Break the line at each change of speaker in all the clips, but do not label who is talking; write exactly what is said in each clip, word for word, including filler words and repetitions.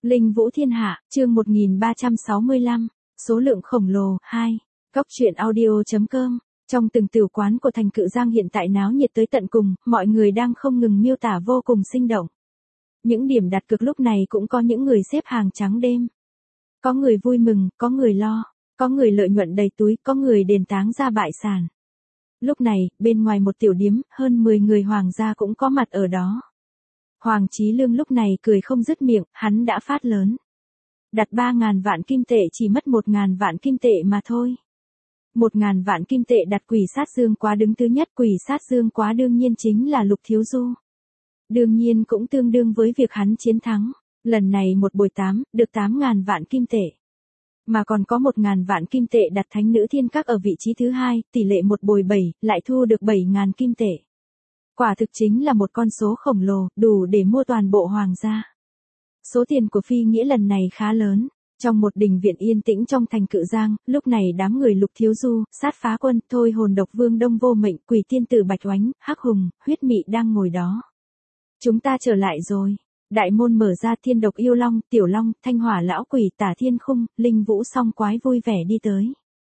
Linh Vũ Thiên Hạ, chương một nghìn ba trăm sáu mươi lăm, số lượng khổng lồ, hai. Cốc truyện audio.com. Trong từng tiểu quán của thành Cự Giang hiện tại náo nhiệt tới tận cùng, mọi người đang không ngừng miêu tả vô cùng sinh động. Những điểm đặt cược lúc này cũng có những người xếp hàng trắng đêm. Có người vui mừng, có người lo, có người lợi nhuận đầy túi, có người đền táng ra bại sản. Lúc này, bên ngoài một tiểu điếm, hơn mười người hoàng gia cũng có mặt ở đó. Hoàng Chí Lương lúc này cười không dứt miệng, hắn đã phát lớn. Đặt ba ngàn vạn kim tệ chỉ mất một ngàn vạn kim tệ mà thôi. Một ngàn vạn kim tệ đặt Quỷ Sát Dương Quá đứng thứ nhất. Quỷ Sát Dương Quá đương nhiên chính là Lục Thiếu Du. Đương nhiên cũng tương đương với việc hắn chiến thắng. Lần này một bồi tám, được tám ngàn vạn kim tệ. Mà còn có một ngàn vạn kim tệ đặt Thánh Nữ Thiên Các ở vị trí thứ hai, tỷ lệ một bồi bảy, lại thu được bảy ngàn kim tệ. Quả thực chính là một con số khổng lồ, đủ để mua toàn bộ hoàng gia. Số tiền của Phi Nghĩa lần này khá lớn. Trong một đình viện yên tĩnh trong thành Cự Giang, lúc này đám người Lục Thiếu Du, Sát Phá Quân, Thôi Hồn Độc Vương Đông Vô Mệnh, Quỷ Tiên Tử Bạch Oánh, Hắc Hùng, Huyết Mị đang ngồi đó. Chúng ta trở lại rồi. Đại môn mở ra, Thiên Độc Yêu Long, Tiểu Long, Thanh Hỏa Lão Quỷ, Tả Thiên Khung, Linh Vũ Song Quái vui vẻ đi tới.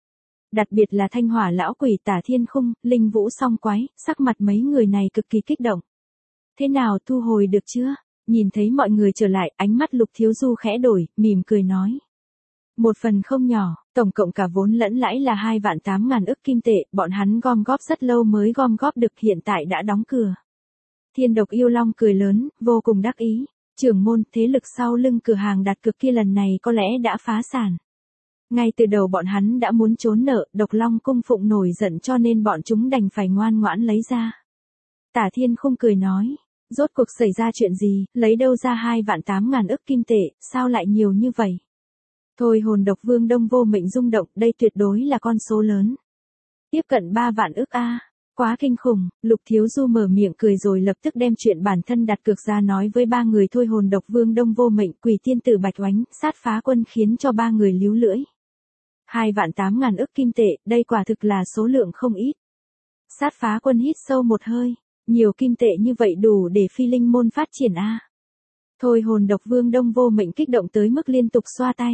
Đặc biệt là Thanh Hỏa Lão Quỷ, Tả Thiên Khung, Linh Vũ Song Quái, sắc mặt mấy người này cực kỳ kích động. Thế nào, thu hồi được chưa? Nhìn thấy mọi người trở lại, ánh mắt Lục Thiếu Du khẽ đổi, mỉm cười nói. Một phần không nhỏ, tổng cộng cả vốn lẫn lãi là hai vạn tám ngàn ức kim tệ, bọn hắn gom góp rất lâu mới gom góp được, hiện tại đã đóng cửa. Thiên Độc Yêu Long cười lớn, vô cùng đắc ý. Trưởng môn, thế lực sau lưng cửa hàng đặt cược kia lần này có lẽ đã phá sản. Ngay từ đầu bọn hắn đã muốn trốn nợ, Độc Long cung phụng nổi giận cho nên bọn chúng đành phải ngoan ngoãn lấy ra. Tả Thiên Khung cười nói, rốt cuộc xảy ra chuyện gì, lấy đâu ra hai vạn tám ngàn ức kim tệ, sao lại nhiều như vậy? Thôi Hồn Độc Vương Đông Vô Mệnh rung động, đây tuyệt đối là con số lớn. Tiếp cận ba vạn ức a. Quá kinh khủng. Lục Thiếu Du mở miệng cười rồi lập tức đem chuyện bản thân đặt cược ra nói với ba người Thôi Hồn Độc Vương Đông Vô Mệnh, Quỷ Tiên Tử Bạch Oánh, Sát Phá Quân, khiến cho ba người líu lưỡi. Hai vạn tám ngàn ức kim tệ, đây quả thực là số lượng không ít. Sát Phá Quân hít sâu một hơi, nhiều kim tệ như vậy đủ để Phi Linh môn phát triển a. Thôi Hồn Độc Vương Đông Vô Mệnh kích động tới mức liên tục xoa tay.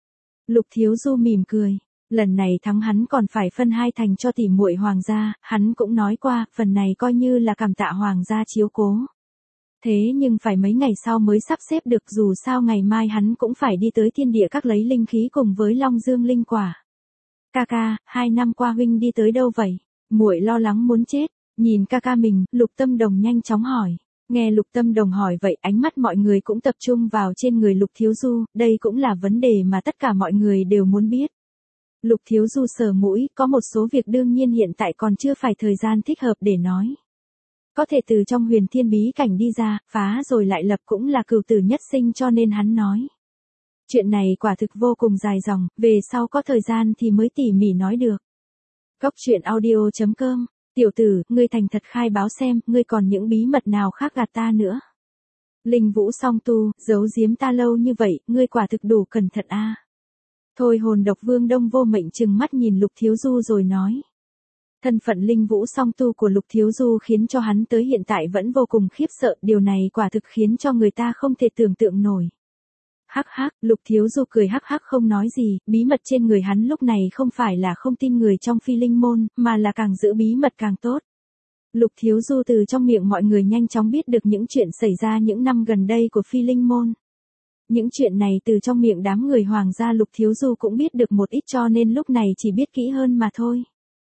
Lục Thiếu Du mỉm cười. Lần này thắng hắn còn phải phân hai thành cho tỷ muội hoàng gia, hắn cũng nói qua, phần này coi như là cảm tạ hoàng gia chiếu cố. Thế nhưng phải mấy ngày sau mới sắp xếp được, dù sao ngày mai hắn cũng phải đi tới Thiên Địa Các lấy linh khí cùng với Long Dương linh quả. Ca ca, hai năm qua huynh đi tới đâu vậy? Muội lo lắng muốn chết. Nhìn ca ca mình, Lục Tâm Đồng nhanh chóng hỏi. Nghe Lục Tâm Đồng hỏi vậy, ánh mắt mọi người cũng tập trung vào trên người Lục Thiếu Du, đây cũng là vấn đề mà tất cả mọi người đều muốn biết. Lục Thiếu Du sờ mũi, có một số việc đương nhiên hiện tại còn chưa phải thời gian thích hợp để nói. Có thể từ trong huyền thiên bí cảnh đi ra, phá rồi lại lập cũng là cửu tử nhất sinh cho nên hắn nói. Chuyện này quả thực vô cùng dài dòng, về sau có thời gian thì mới tỉ mỉ nói được. Cốc truyện audio.com. Tiểu tử, ngươi thành thật khai báo xem, ngươi còn những bí mật nào khác gạt ta nữa. Linh Vũ Song Tu, giấu giếm ta lâu như vậy, ngươi quả thực đủ cẩn thận a. Thôi Hồn Độc Vương Đông Vô Mệnh trừng mắt nhìn Lục Thiếu Du rồi nói. Thân phận Linh Vũ Song Tu của Lục Thiếu Du khiến cho hắn tới hiện tại vẫn vô cùng khiếp sợ, điều này quả thực khiến cho người ta không thể tưởng tượng nổi. Hắc hắc, Lục Thiếu Du cười hắc hắc không nói gì, bí mật trên người hắn lúc này không phải là không tin người trong Phi Linh môn, mà là càng giữ bí mật càng tốt. Lục Thiếu Du từ trong miệng mọi người nhanh chóng biết được những chuyện xảy ra những năm gần đây của Phi Linh môn. Những chuyện này từ trong miệng đám người hoàng gia Lục Thiếu Du cũng biết được một ít cho nên lúc này chỉ biết kỹ hơn mà thôi.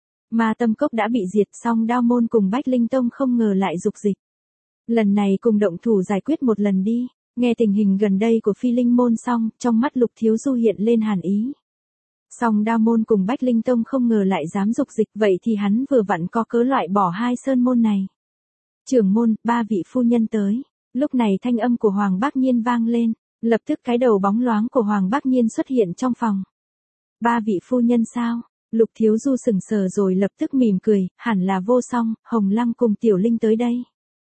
Ma Tâm Cốc đã bị diệt xong, Đao Môn cùng Bách Linh Tông không ngờ lại dục dịch. Lần này cùng động thủ giải quyết một lần đi. Nghe tình hình gần đây của Phi Linh môn xong, trong mắt Lục Thiếu Du hiện lên hàn ý. Xong Đao Môn cùng Bách Linh Tông không ngờ lại dám dục dịch, vậy thì hắn vừa vặn có cớ loại bỏ hai sơn môn này. Trưởng môn, ba vị phu nhân tới. Lúc này thanh âm của Hoàng Bác Nhiên vang lên. Lập tức cái đầu bóng loáng của Hoàng Bác Nhiên xuất hiện trong phòng. Ba vị phu nhân sao? Lục Thiếu Du sững sờ rồi lập tức mỉm cười, hẳn là Vô Song, Hồng Lăng cùng Tiểu Linh tới đây.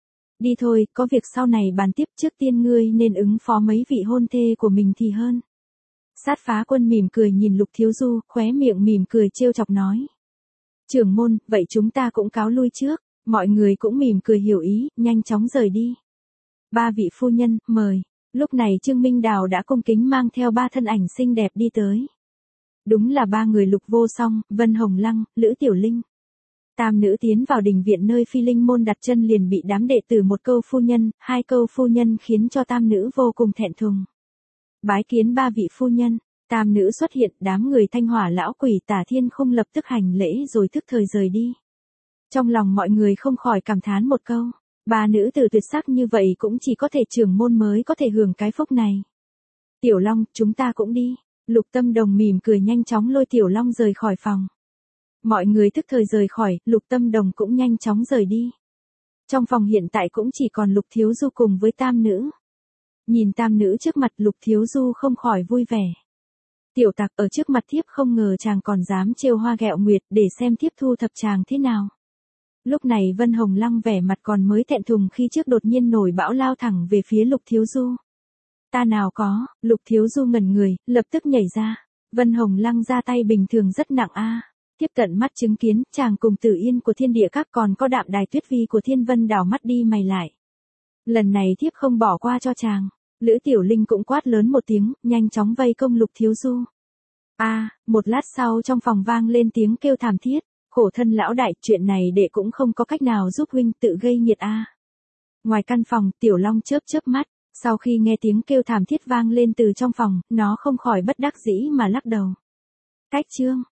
Đi thôi, có việc sau này bàn tiếp, trước tiên ngươi nên ứng phó mấy vị hôn thê của mình thì hơn. Sát Phá Quân mỉm cười nhìn Lục Thiếu Du, khóe miệng mỉm cười trêu chọc nói. Trưởng môn, vậy chúng ta cũng cáo lui trước, mọi người cũng mỉm cười hiểu ý, nhanh chóng rời đi. Ba vị phu nhân, mời. Lúc này Trương Minh Đào đã cung kính mang theo ba thân ảnh xinh đẹp đi tới. Đúng là ba người Lục Vô Song, Vân Hồng Lăng, Lữ Tiểu Linh. Tam nữ tiến vào đình viện nơi Phi Linh môn đặt chân liền bị đám đệ tử một câu phu nhân, hai câu phu nhân khiến cho tam nữ vô cùng thẹn thùng. Bái kiến ba vị phu nhân, tam nữ xuất hiện, đám người Thanh Hỏa lão quỷ Tả Thiên Khung lập tức hành lễ rồi tức thời rời đi. Trong lòng mọi người không khỏi cảm thán một câu, ba nữ tử tuyệt sắc như vậy cũng chỉ có thể trưởng môn mới có thể hưởng cái phúc này. Tiểu Long, chúng ta cũng đi. Lục Tâm Đồng mỉm cười nhanh chóng lôi Tiểu Long rời khỏi phòng. Mọi người tức thời rời khỏi, Lục Tâm Đồng cũng nhanh chóng rời đi. Trong phòng hiện tại cũng chỉ còn Lục Thiếu Du cùng với tam nữ. Nhìn tam nữ trước mặt Lục Thiếu Du không khỏi vui vẻ. Tiểu Tặc ở trước mặt thiếp không ngờ chàng còn dám trêu hoa ghẹo nguyệt để xem thiếp thu thập chàng thế nào. Lúc này Vân Hồng Lăng vẻ mặt còn mới thẹn thùng khi trước đột nhiên nổi bão lao thẳng về phía Lục Thiếu Du. Ta nào có, Lục Thiếu Du ngẩn người, lập tức nhảy ra. Vân Hồng Lăng ra tay bình thường rất nặng a. Tiếp cận mắt chứng kiến, chàng cùng Tử Yên của Thiên Địa Các còn có Đạm Đài Tuyết Vi của Thiên Vân đảo mắt đi mày lại. Lần này thiếp không bỏ qua cho chàng. Lữ Tiểu Linh cũng quát lớn một tiếng, nhanh chóng vây công Lục Thiếu Du. A, à, một lát sau trong phòng vang lên tiếng kêu thảm thiết, khổ thân lão đại, chuyện này đệ cũng không có cách nào giúp huynh, tự gây nhiệt a. À. Ngoài căn phòng, Tiểu Long chớp chớp mắt, sau khi nghe tiếng kêu thảm thiết vang lên từ trong phòng, nó không khỏi bất đắc dĩ mà lắc đầu. Cách chương